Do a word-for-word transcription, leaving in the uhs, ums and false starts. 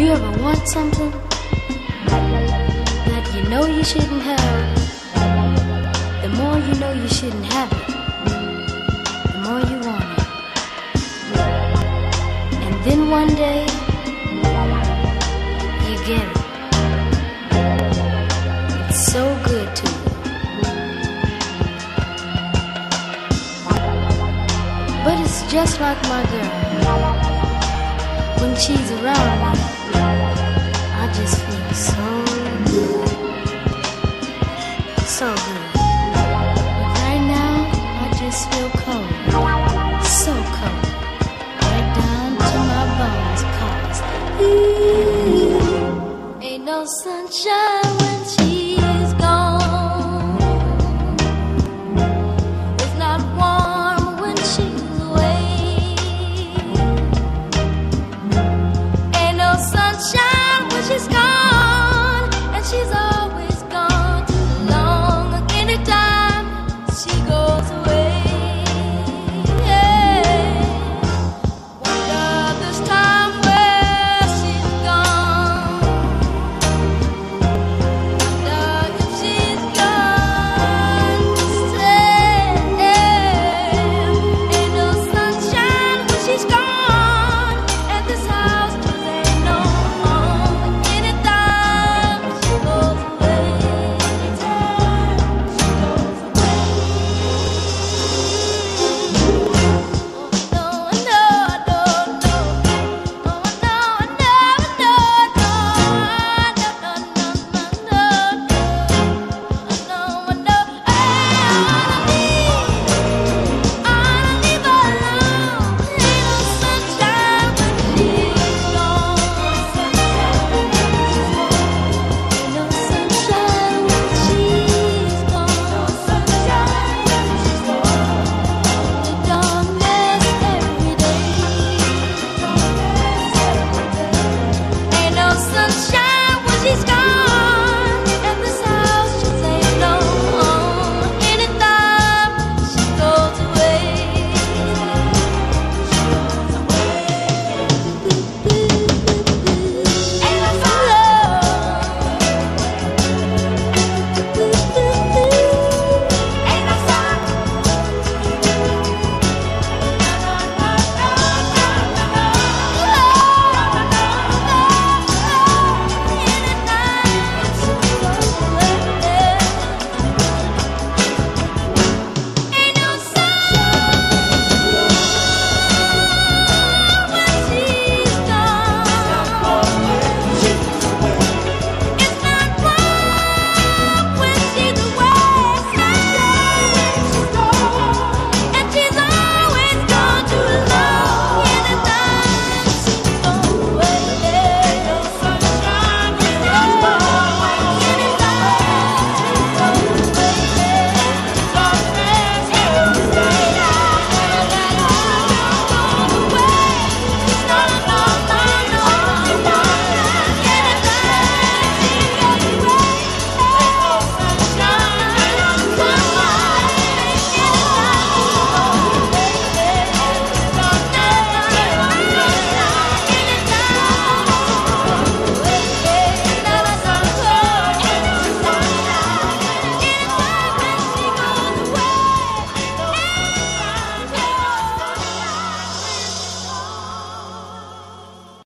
you ever want something that you know you shouldn't have? The more you know you shouldn't have it, the more you want it. And then one day, you get it. It's so good to you. But it's just like my girl. When she's around me, I just feel so good. So good. But right now, I just feel